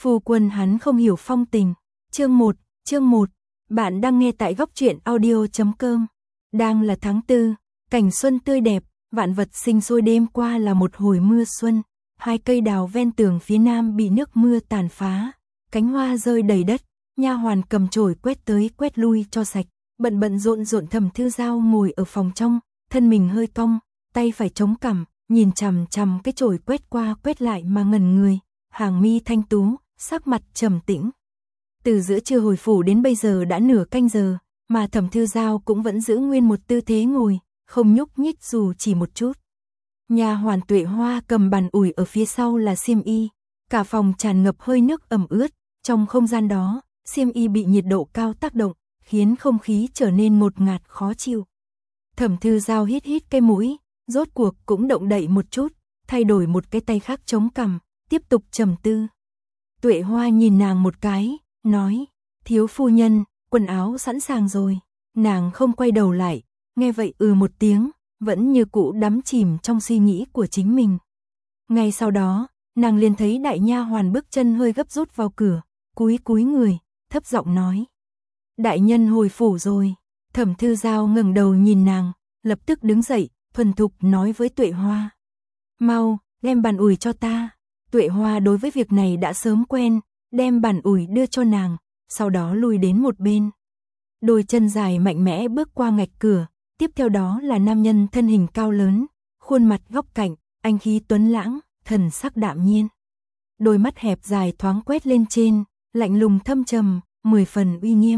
Phu quân hắn không hiểu phong tình. Chương 1, bạn đang nghe tại góc truyện audio.com. Đang là tháng 4, cảnh xuân tươi đẹp, vạn vật sinh sôi. Đêm qua là một hồi mưa xuân, hai cây đào ven tường phía nam bị nước mưa tàn phá, cánh hoa rơi đầy đất, nha hoàn cầm chổi quét tới quét lui cho sạch, bận rộn Thẩm Thư Giao ngồi ở phòng trong, thân mình hơi cong, tay phải chống cằm, nhìn chằm chằm cái chổi quét qua quét lại mà ngẩn người, hàng mi thanh tú, sắc mặt trầm tĩnh. Từ giữa trưa hồi phủ đến bây giờ đã nửa canh giờ, mà Thẩm Thư Giao cũng vẫn giữ nguyên một tư thế ngồi, không nhúc nhích dù chỉ một chút. Nha hoàn Tuệ Hoa cầm bàn ủi ở phía sau là xiêm y, cả phòng tràn ngập hơi nước ẩm ướt, trong không gian đó, xiêm y bị nhiệt độ cao tác động, khiến không khí trở nên ngột ngạt khó chịu. Thẩm Thư Giao hít cái mũi, rốt cuộc cũng động đậy một chút, thay đổi một cái tay khác chống cằm, tiếp tục trầm tư. Tuệ Hoa nhìn nàng một cái, nói, thiếu phu nhân, quần áo sẵn sàng rồi. Nàng không quay đầu lại, nghe vậy một tiếng, vẫn như cũ đắm chìm trong suy nghĩ của chính mình. Ngay sau đó, nàng liền thấy đại nha hoàn bước chân hơi gấp rút vào cửa, cúi người, thấp giọng nói. Đại nhân hồi phủ rồi. Thẩm Thư Giao ngẩng đầu nhìn nàng, lập tức đứng dậy, thuần thục nói với Tuệ Hoa. Mau, đem bàn ủi cho ta. Tuệ Hoa đối với việc này đã sớm quen, đem bàn ủi đưa cho nàng, sau đó lùi đến một bên. Đôi chân dài mạnh mẽ bước qua ngạch cửa, tiếp theo đó là nam nhân thân hình cao lớn, khuôn mặt góc cạnh, anh khí tuấn lãng, thần sắc đạm nhiên. Đôi mắt hẹp dài thoáng quét lên trên, lạnh lùng thâm trầm, 10 phần uy nghiêm.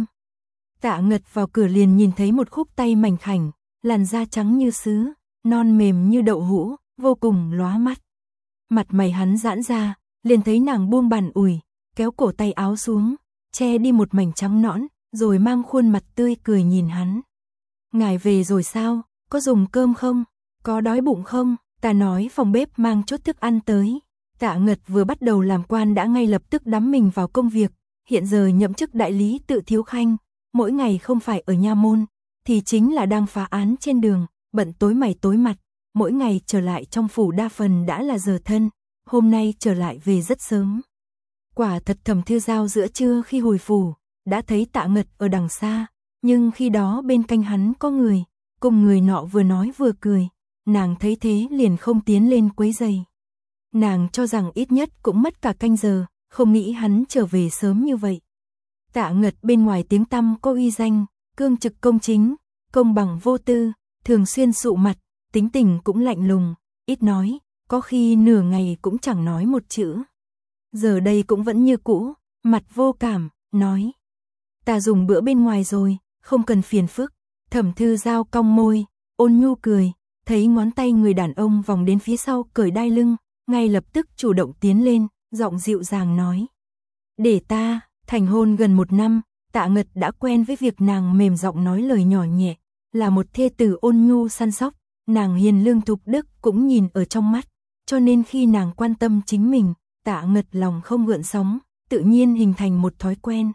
Tạ Ngật vào cửa liền nhìn thấy một khúc tay mảnh khảnh, làn da trắng như sứ, non mềm như đậu hũ, vô cùng lóa mắt. Mặt mày hắn giãn ra, liền thấy nàng buông bàn ủi, kéo cổ tay áo xuống, che đi một mảnh trắng nõn, rồi mang khuôn mặt tươi cười nhìn hắn. Ngài về rồi sao, có dùng cơm không, có đói bụng không, ta nói phòng bếp mang chút thức ăn tới. Tạ Ngật vừa bắt đầu làm quan đã ngay lập tức đắm mình vào công việc, hiện giờ nhậm chức đại lý tự thiếu khanh, mỗi ngày không phải ở nha môn, thì chính là đang phá án trên đường, bận tối mày tối mặt, mỗi ngày trở lại trong phủ đa phần đã là giờ thân, hôm nay trở lại về rất sớm. Quả thật Thẩm Thư Giao giữa trưa khi hồi phủ, đã thấy Tạ Ngật ở đằng xa, nhưng khi đó bên cạnh hắn có người, cùng người nọ vừa nói vừa cười, nàng thấy thế liền không tiến lên quấy rầy. Nàng cho rằng ít nhất cũng mất cả canh giờ, không nghĩ hắn trở về sớm như vậy. Tạ Ngật bên ngoài tiếng tăm có uy danh, cương trực công chính, công bằng vô tư, thường xuyên sụ mặt, tính tình cũng lạnh lùng, ít nói, có khi nửa ngày cũng chẳng nói một chữ. Giờ đây cũng vẫn như cũ, mặt vô cảm, nói. Ta dùng bữa bên ngoài rồi, không cần phiền phức. Thẩm Thư Giao cong môi, ôn nhu cười, thấy ngón tay người đàn ông vòng đến phía sau cởi đai lưng, ngay lập tức chủ động tiến lên, giọng dịu dàng nói. Để ta, thành hôn gần 1 năm, Tạ Ngật đã quen với việc nàng mềm giọng nói lời nhỏ nhẹ, là một thê tử ôn nhu săn sóc, nàng hiền lương thục đức cũng nhìn ở trong mắt, cho nên khi nàng quan tâm chính mình, Tạ Ngật lòng không gợn sóng, tự nhiên hình thành một thói quen.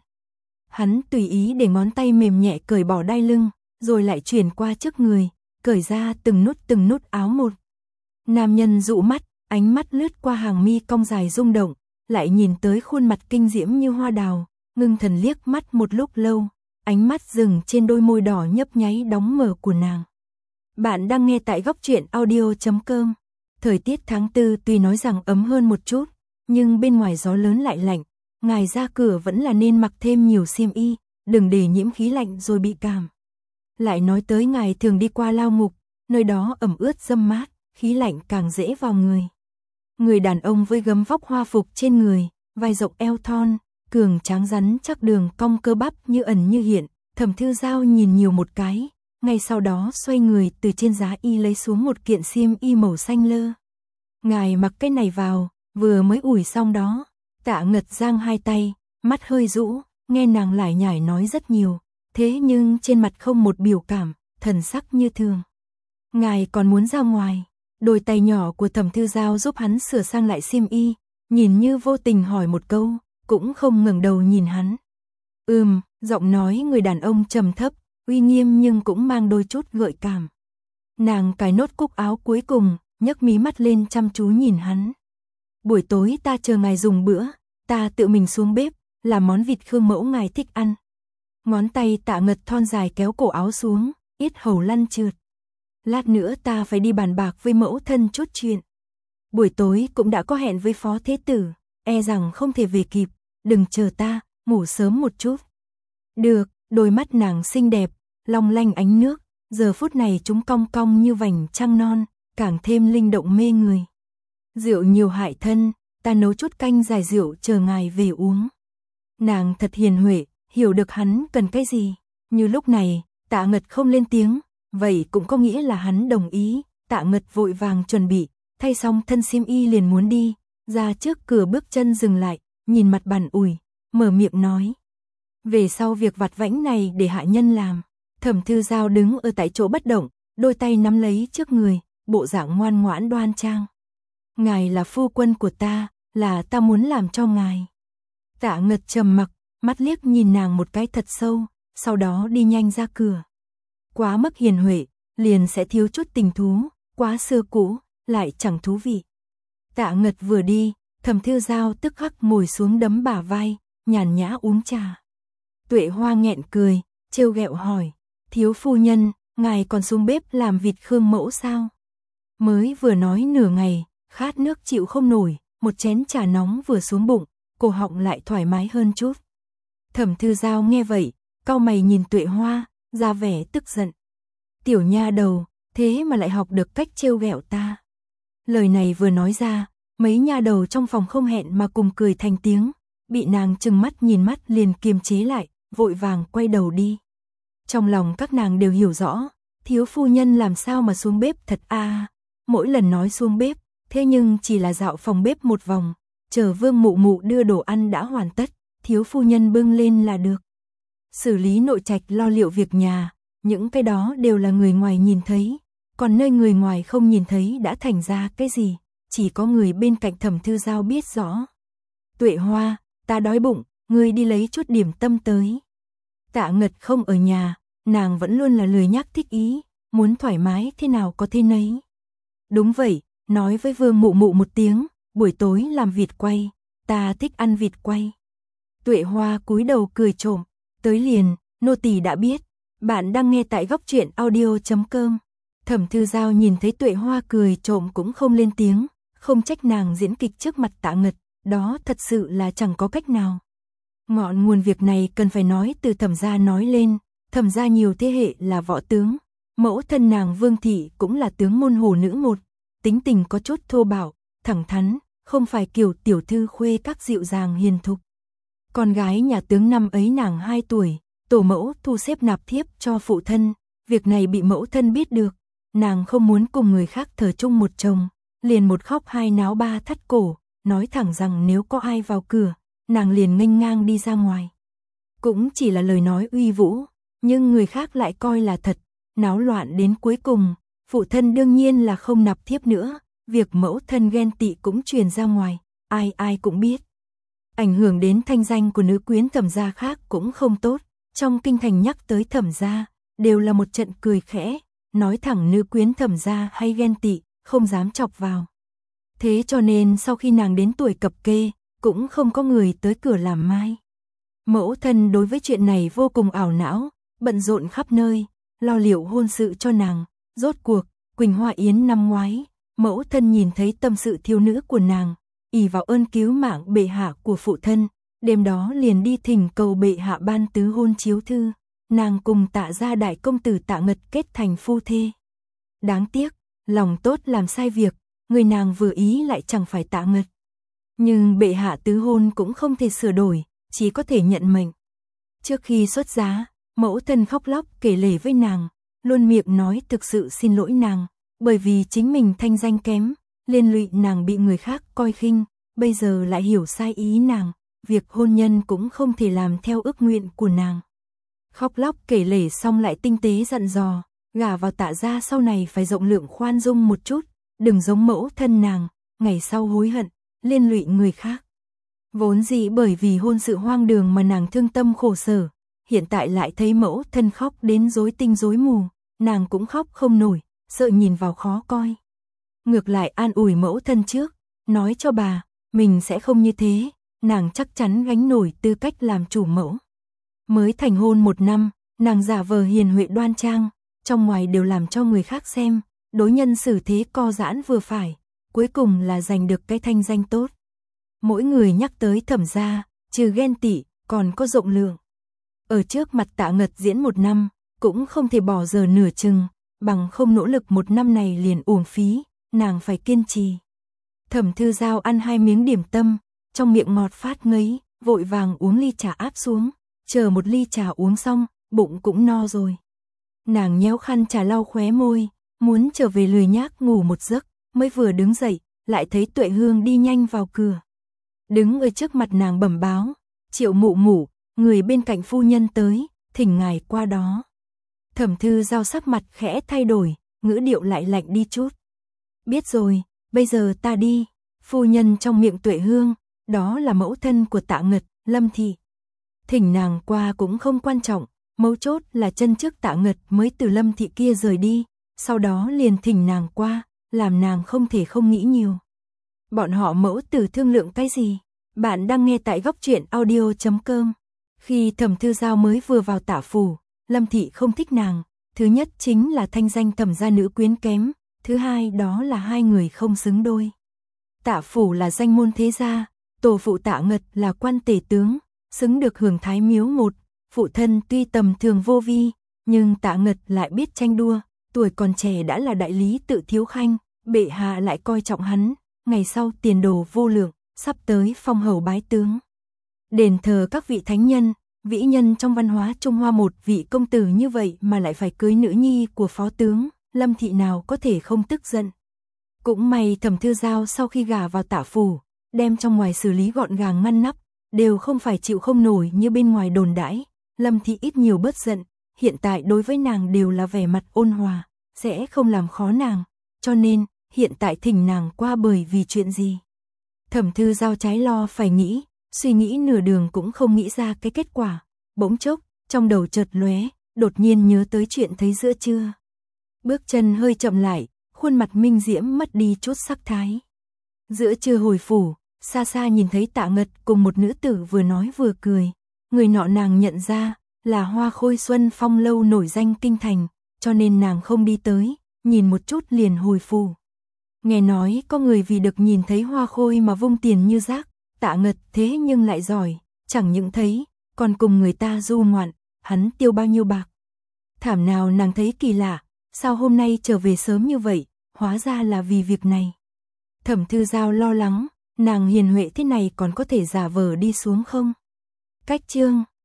Hắn tùy ý để ngón tay mềm nhẹ cởi bỏ đai lưng, rồi lại chuyển qua trước người, cởi ra từng nút áo một. Nam nhân dụ mắt, ánh mắt lướt qua hàng mi cong dài rung động, lại nhìn tới khuôn mặt kinh diễm như hoa đào, ngưng thần liếc mắt một lúc lâu, ánh mắt dừng trên đôi môi đỏ nhấp nháy đóng mở của nàng. Bạn đang nghe tại góc truyện audio.com. Thời tiết tháng 4 tuy nói rằng ấm hơn một chút, nhưng bên ngoài gió lớn lại lạnh, ngài ra cửa vẫn là nên mặc thêm nhiều xiêm y, đừng để nhiễm khí lạnh rồi bị cảm. Lại nói tới ngài thường đi qua lao ngục, nơi đó ẩm ướt râm mát, khí lạnh càng dễ vào người. Người đàn ông với gấm vóc hoa phục trên người, vai rộng eo thon, cường tráng rắn chắc đường cong cơ bắp như ẩn như hiện, Thẩm Thư Giao nhìn nhiều một cái, ngay sau đó xoay người từ trên giá y lấy xuống một kiện xiêm y màu xanh lơ. Ngài mặc cái này vào, vừa mới ủi xong đó. Tạ Ngật giang hai tay, mắt hơi rũ, nghe nàng lải nhải nói rất nhiều, thế nhưng trên mặt không một biểu cảm, thần sắc như thường. Ngài còn muốn ra ngoài? Đôi tay nhỏ của Thẩm Thư Giao giúp hắn sửa sang lại xiêm y, nhìn như vô tình hỏi một câu, cũng không ngẩng đầu nhìn hắn. Giọng nói người đàn ông trầm thấp, uy nghiêm nhưng cũng mang đôi chút gợi cảm. Nàng cài nốt cúc áo cuối cùng, nhấc mí mắt lên chăm chú nhìn hắn. Buổi tối ta chờ ngài dùng bữa, ta tự mình xuống bếp, làm món vịt Khương mẫu ngài thích ăn. Ngón tay Tạ Ngật thon dài kéo cổ áo xuống, yết hầu lăn trượt. Lát nữa ta phải đi bàn bạc với mẫu thân chút chuyện. Buổi tối cũng đã có hẹn với phó thế tử, e rằng không thể về kịp, đừng chờ ta, ngủ sớm một chút. Được, đôi mắt nàng xinh đẹp, long lanh ánh nước, giờ phút này chúng cong cong như vành trăng non, càng thêm linh động mê người. Rượu nhiều hại thân, ta nấu chút canh giải rượu chờ ngài về uống. Nàng thật hiền huệ, hiểu được hắn cần cái gì. Như lúc này, Tạ Ngật không lên tiếng, vậy cũng có nghĩa là hắn đồng ý. Tạ Ngật vội vàng chuẩn bị, thay xong thân xiêm y liền muốn đi, ra trước cửa bước chân dừng lại, nhìn mặt bàn ủi, mở miệng nói. Về sau việc vặt vãnh này để hạ nhân làm. Thẩm Thư Giao đứng ở tại chỗ bất động, đôi tay nắm lấy trước người, bộ dạng ngoan ngoãn đoan trang. Ngài là phu quân của ta, là ta muốn làm cho ngài. Tạ Ngật trầm mặc, mắt liếc nhìn nàng một cái thật sâu, sau đó đi nhanh ra cửa. Quá mức hiền huệ, liền sẽ thiếu chút tình thú, quá xưa cũ, lại chẳng thú vị. Tạ Ngật vừa đi, Thẩm Thư Giao tức khắc ngồi xuống đấm bả vai, nhàn nhã uống trà. Tuệ Hoa nghẹn cười, trêu ghẹo hỏi, thiếu phu nhân, ngài còn xuống bếp làm vịt Khương mẫu sao? Mới vừa nói nửa ngày, khát nước chịu không nổi, một chén trà nóng vừa xuống bụng, cổ họng lại thoải mái hơn chút. Thẩm Thư Giao nghe vậy, cau mày nhìn Tuệ Hoa, ra vẻ tức giận. Tiểu nha đầu, thế mà lại học được cách trêu ghẹo ta. Lời này vừa nói ra, mấy nha đầu trong phòng không hẹn mà cùng cười thành tiếng, bị nàng trừng mắt nhìn mắt liền kiềm chế lại, vội vàng quay đầu đi. Trong lòng các nàng đều hiểu rõ, thiếu phu nhân làm sao mà xuống bếp thật mỗi lần nói xuống bếp, thế nhưng chỉ là dạo phòng bếp một vòng, chờ Vương Mụ Mụ đưa đồ ăn đã hoàn tất, thiếu phu nhân bưng lên là được. Xử lý nội trạch lo liệu việc nhà, những cái đó đều là người ngoài nhìn thấy, còn nơi người ngoài không nhìn thấy đã thành ra cái gì, chỉ có người bên cạnh Thẩm Thư Giao biết rõ. Tuệ Hoa, ta đói bụng, ngươi đi lấy chút điểm tâm tới. Tạ Ngật không ở nhà, nàng vẫn luôn là lười nhác thích ý, muốn thoải mái thế nào có thế nấy. Đúng vậy, nói với Vương Mụ Mụ một tiếng, buổi tối làm vịt quay, ta thích ăn vịt quay. Tuệ Hoa cúi đầu cười trộm, tới liền, nô tỳ đã biết. Bạn đang nghe tại góc truyện audio.com. Thẩm Thư Giao nhìn thấy Tuệ Hoa cười trộm cũng không lên tiếng, không trách nàng diễn kịch trước mặt Tạ Ngật, đó thật sự là chẳng có cách nào. Ngọn nguồn việc này cần phải nói từ Thẩm gia nói lên, Thẩm gia nhiều thế hệ là võ tướng, mẫu thân nàng Vương thị cũng là tướng môn hổ nữ một, tính tình có chút thô bạo, thẳng thắn, không phải kiểu tiểu thư khuê các dịu dàng hiền thục. Con gái nhà tướng năm ấy nàng 2 tuổi, tổ mẫu thu xếp nạp thiếp cho phụ thân, việc này bị mẫu thân biết được, nàng không muốn cùng người khác thờ chung một chồng, liền một khóc hai náo ba thắt cổ, nói thẳng rằng nếu có ai vào cửa, nàng liền nghênh ngang đi ra ngoài. Cũng chỉ là lời nói uy vũ, nhưng người khác lại coi là thật, náo loạn đến cuối cùng, phụ thân đương nhiên là không nạp thiếp nữa, việc mẫu thân ghen tị cũng truyền ra ngoài, ai ai cũng biết. Ảnh hưởng đến thanh danh của nữ quyến Thẩm gia khác cũng không tốt, trong kinh thành nhắc tới Thẩm gia, đều là một trận cười khẽ, nói thẳng nữ quyến Thẩm gia hay ghen tị, không dám chọc vào. Thế cho nên sau khi nàng đến tuổi cập kê, cũng không có người tới cửa làm mai. Mẫu thân đối với chuyện này vô cùng ảo não, bận rộn khắp nơi, lo liệu hôn sự cho nàng. Rốt cuộc, Quỳnh Hoa Yến năm ngoái, mẫu thân nhìn thấy tâm sự thiếu nữ của nàng, ỷ vào ơn cứu mạng bệ hạ của phụ thân, đêm đó liền đi thỉnh cầu bệ hạ ban tứ hôn chiếu thư, nàng cùng Tạ gia đại công tử Tạ Ngật kết thành phu thê. Đáng tiếc, lòng tốt làm sai việc, người nàng vừa ý lại chẳng phải Tạ Ngật. Nhưng bệ hạ tứ hôn cũng không thể sửa đổi, chỉ có thể nhận mệnh. Trước khi xuất giá, mẫu thân khóc lóc kể lể với nàng, luôn miệng nói thực sự xin lỗi nàng, bởi vì chính mình thanh danh kém, liên lụy nàng bị người khác coi khinh, bây giờ lại hiểu sai ý nàng, việc hôn nhân cũng không thể làm theo ước nguyện của nàng. Khóc lóc kể lể xong lại tinh tế dặn dò, gả vào Tạ gia sau này phải rộng lượng khoan dung một chút, đừng giống mẫu thân nàng, ngày sau hối hận, liên lụy người khác. Vốn dĩ bởi vì hôn sự hoang đường mà nàng thương tâm khổ sở, hiện tại lại thấy mẫu thân khóc đến rối tinh rối mù, nàng cũng khóc không nổi, sợ nhìn vào khó coi. Ngược lại an ủi mẫu thân trước, nói cho bà, mình sẽ không như thế, nàng chắc chắn gánh nổi tư cách làm chủ mẫu. Mới thành hôn 1 năm, nàng giả vờ hiền huệ đoan trang, trong ngoài đều làm cho người khác xem, đối nhân xử thế co giãn vừa phải, cuối cùng là giành được cái thanh danh tốt. Mỗi người nhắc tới Thẩm gia, trừ ghen tị, còn có rộng lượng. Ở trước mặt Tạ Ngật diễn 1 năm, cũng không thể bỏ giờ nửa chừng, bằng không nỗ lực 1 năm này liền uổng phí, nàng phải kiên trì. Thẩm Thư Giao ăn 2 miếng điểm tâm, trong miệng ngọt phát ngấy, vội vàng uống ly trà áp xuống, chờ một ly trà uống xong, bụng cũng no rồi. Nàng nhéo khăn trà lau khóe môi, muốn trở về lười nhác ngủ một giấc, mới vừa đứng dậy, lại thấy Tuệ Hương đi nhanh vào cửa. Đứng ở trước mặt nàng bẩm báo, Triệu mụ mụ, người bên cạnh phu nhân tới, thỉnh ngài qua đó. Thẩm Thư Giao sắc mặt khẽ thay đổi, ngữ điệu lại lạnh đi chút. Biết rồi, bây giờ ta đi. Phu nhân trong miệng Tuệ Hương, đó là mẫu thân của Tạ Ngật, Lâm Thị. Thỉnh nàng qua cũng không quan trọng, mấu chốt là chân trước Tạ Ngật mới từ Lâm Thị kia rời đi, sau đó liền thỉnh nàng qua, làm nàng không thể không nghĩ nhiều. Bọn họ mẫu tử thương lượng cái gì? Bạn đang nghe tại góc truyện audio.com. Khi Thẩm Thư Giao mới vừa vào Tạ phủ, Lâm Thị không thích nàng, thứ nhất chính là thanh danh Thẩm gia nữ quyến kém, thứ hai đó là hai người không xứng đôi. Tạ phủ là danh môn thế gia, tổ phụ Tạ Ngật là quan tể tướng, xứng được hưởng thái miếu một, phụ thân tuy tầm thường vô vi, nhưng Tạ Ngật lại biết tranh đua, tuổi còn trẻ đã là đại lý tự thiếu khanh, bệ hạ lại coi trọng hắn, ngày sau tiền đồ vô lượng, sắp tới phong hầu bái tướng. Đền thờ các vị thánh nhân, vĩ nhân trong văn hóa Trung Hoa, một vị công tử như vậy mà lại phải cưới nữ nhi của phó tướng, Lâm Thị nào có thể không tức giận. Cũng may Thẩm Thư Giao sau khi gả vào Tạ phủ, đem trong ngoài xử lý gọn gàng ngăn nắp, đều không phải chịu không nổi như bên ngoài đồn đãi. Lâm Thị ít nhiều bớt giận, hiện tại đối với nàng đều là vẻ mặt ôn hòa, sẽ không làm khó nàng, cho nên hiện tại thỉnh nàng qua bởi vì chuyện gì. Thẩm Thư Giao trái lo phải nghĩ, suy nghĩ nửa đường cũng không nghĩ ra cái kết quả, bỗng chốc, trong đầu chợt lóe, đột nhiên nhớ tới chuyện thấy giữa trưa. Bước chân hơi chậm lại, khuôn mặt minh diễm mất đi chút sắc thái. Giữa trưa hồi phủ, xa xa nhìn thấy Tạ Ngật cùng một nữ tử vừa nói vừa cười, người nọ nàng nhận ra là Hoa Khôi Xuân Phong lâu nổi danh kinh thành, cho nên nàng không đi tới, nhìn một chút liền hồi phủ. Nghe nói có người vì được nhìn thấy Hoa Khôi mà vung tiền như rác, Tạ Ngật thế nhưng lại giỏi, chẳng những thấy, còn cùng người ta du ngoạn, hắn tiêu bao nhiêu bạc. Thảm nào nàng thấy kỳ lạ, sao hôm nay trở về sớm như vậy, hóa ra là vì việc này. Thẩm Thư Giao lo lắng, nàng hiền huệ thế này còn có thể giả vờ đi xuống không? Cách chương